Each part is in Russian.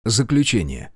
Заключение.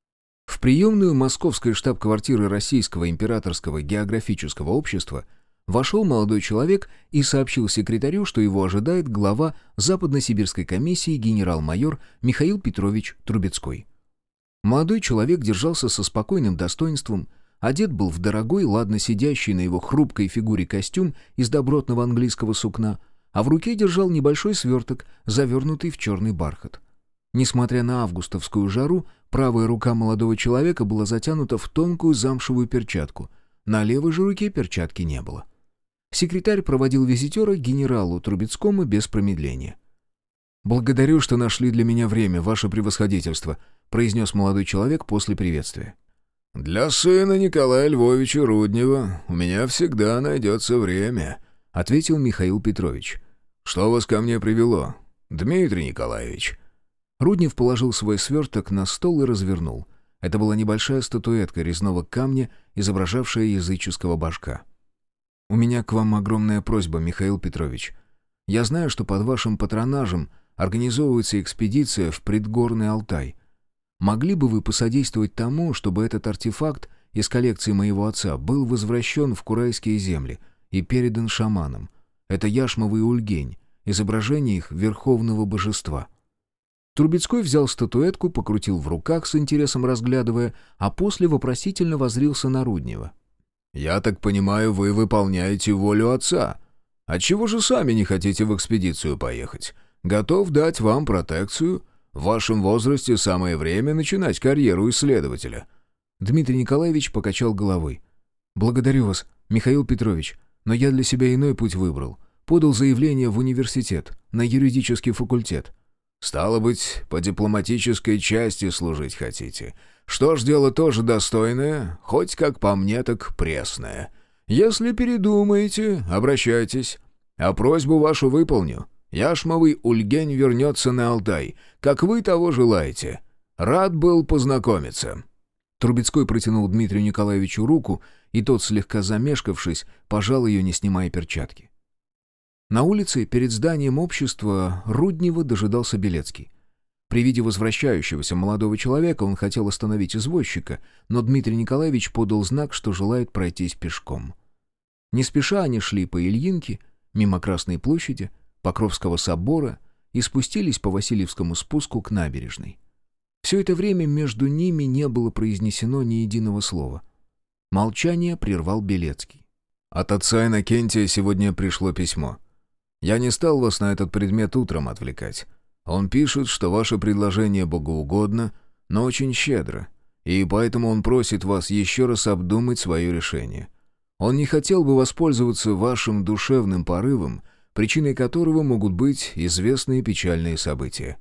В приемную московской штаб-квартиры Российского императорского географического общества вошел молодой человек и сообщил секретарю, что его ожидает глава Западносибирской комиссии генерал-майор Михаил Петрович Трубецкой. Молодой человек держался со спокойным достоинством, одет был в дорогой, ладно сидящий на его хрупкой фигуре костюм из добротного английского сукна, а в руке держал небольшой сверток, завернутый в черный бархат. Несмотря на августовскую жару, правая рука молодого человека была затянута в тонкую замшевую перчатку. На левой же руке перчатки не было. Секретарь проводил визитера к генералу Трубецкому без промедления. «Благодарю, что нашли для меня время, ваше превосходительство», произнес молодой человек после приветствия. «Для сына Николая Львовича Руднева у меня всегда найдется время», ответил Михаил Петрович. «Что вас ко мне привело, Дмитрий Николаевич?» Руднев положил свой сверток на стол и развернул. Это была небольшая статуэтка резного камня, изображавшая языческого божка. «У меня к вам огромная просьба, Михаил Петрович. Я знаю, что под вашим патронажем организовывается экспедиция в предгорный Алтай. Могли бы вы посодействовать тому, чтобы этот артефакт из коллекции моего отца был возвращен в Курайские земли и передан шаманам? Это яшмовый ульгень, изображение их верховного божества». Трубецкой взял статуэтку, покрутил в руках с интересом разглядывая, а после вопросительно воззрился на Руднева. «Я так понимаю, вы выполняете волю отца. Отчего же сами не хотите в экспедицию поехать? Готов дать вам протекцию. В вашем возрасте самое время начинать карьеру исследователя». Дмитрий Николаевич покачал головой. «Благодарю вас, Михаил Петрович, но я для себя иной путь выбрал. Подал заявление в университет, на юридический факультет». «Стало быть, по дипломатической части служить хотите. Что ж, дело тоже достойное, хоть, как по мне, так пресное. Если передумаете, обращайтесь. А просьбу вашу выполню. Яшмовый ульгень вернется на Алтай, как вы того желаете. Рад был познакомиться». Трубецкой протянул Дмитрию Николаевичу руку, и тот, слегка замешкавшись, пожал ее, не снимая перчатки. На улице, перед зданием общества, Руднева дожидался Белецкий. При виде возвращающегося молодого человека он хотел остановить извозчика, но Дмитрий Николаевич подал знак, что желает пройтись пешком. Не спеша они шли по Ильинке, мимо Красной площади, Покровского собора и спустились по Васильевскому спуску к набережной. Все это время между ними не было произнесено ни единого слова. Молчание прервал Белецкий. «От отца Иннокентия сегодня пришло письмо. Я не стал вас на этот предмет утром отвлекать. Он пишет, что ваше предложение богоугодно, но очень щедро, и поэтому он просит вас еще раз обдумать свое решение. Он не хотел бы воспользоваться вашим душевным порывом, причиной которого могут быть известные печальные события».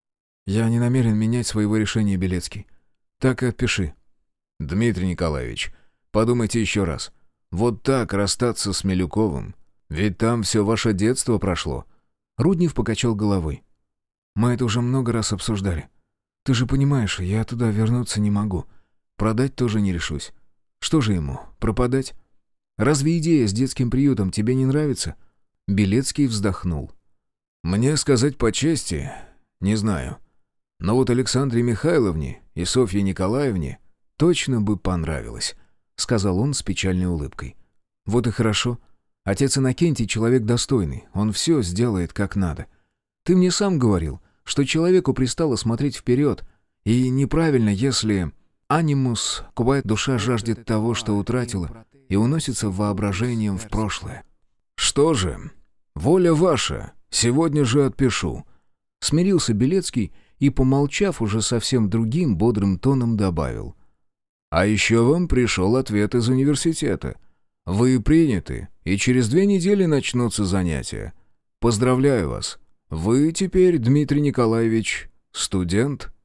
«Я не намерен менять своего решения, Белецкий. Так и отпиши». «Дмитрий Николаевич, подумайте еще раз. Вот так расстаться с Милюковым? Ведь там все ваше детство прошло». Руднев покачал головой. «Мы это уже много раз обсуждали. Ты же понимаешь, я туда вернуться не могу. Продать тоже не решусь. Что же ему, пропадать? Разве идея с детским приютом тебе не нравится?» Белецкий вздохнул. «Мне сказать по чести, не знаю. Но вот Александре Михайловне и Софье Николаевне точно бы понравилось», — сказал он с печальной улыбкой. «Вот и хорошо. Отец Иннокентий человек достойный, он все сделает как надо. Ты мне сам говорил, что человеку пристало смотреть вперед, и неправильно, если анимус кубает, душа жаждет того, что утратила, и уносится воображением в прошлое». «Что же, воля ваша, сегодня же отпишу», — смирился Белецкий и, помолчав, уже совсем другим бодрым тоном добавил. «А еще вам пришел ответ из университета. Вы приняты, и через 2 недели начнутся занятия. Поздравляю вас. Вы теперь, Дмитрий Николаевич, студент».